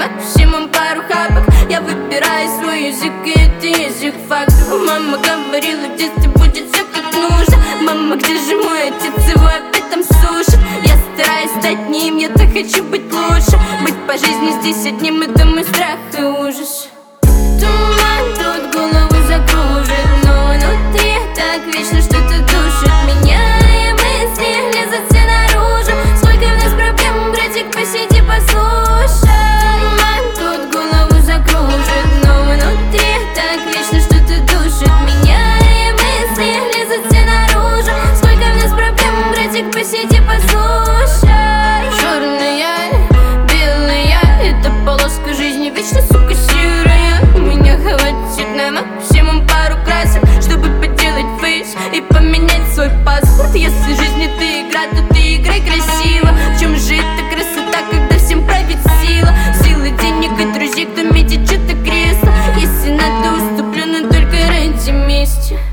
максимум пару хапок. Я выбираю свой язык, и это язык фактов. Мама говорила, в детстве будет все как нужно. Мама, где же мой отец, его опять там сушат. Я стараюсь стать ним, я так хочу быть лучше. Быть по жизни здесь одним, это мой страх и ужас. Туман тут голову закружит, но внутри так вечно что-то душит меня. И мысли лезут все наружу. Сколько в нас проблем, братик, посиди, послушай. Туман тут голову закружит, но внутри так вечно что-то душит меня. И мысли лезут все наружу. Сколько в нас проблем, братик, посиди, послушай. Черная, белая, это полоска жизни, вечно, сука, серая. Меня хватит на максимум пару красок, чтобы поделать фейс и поменять свой паспорт. Если жизнь это игра, то ты играй красиво. В чем же эта красота, когда всем правит сила? Сила денег и друзей, кто метит что-то кресло. Если надо, уступлю, но только ради мести.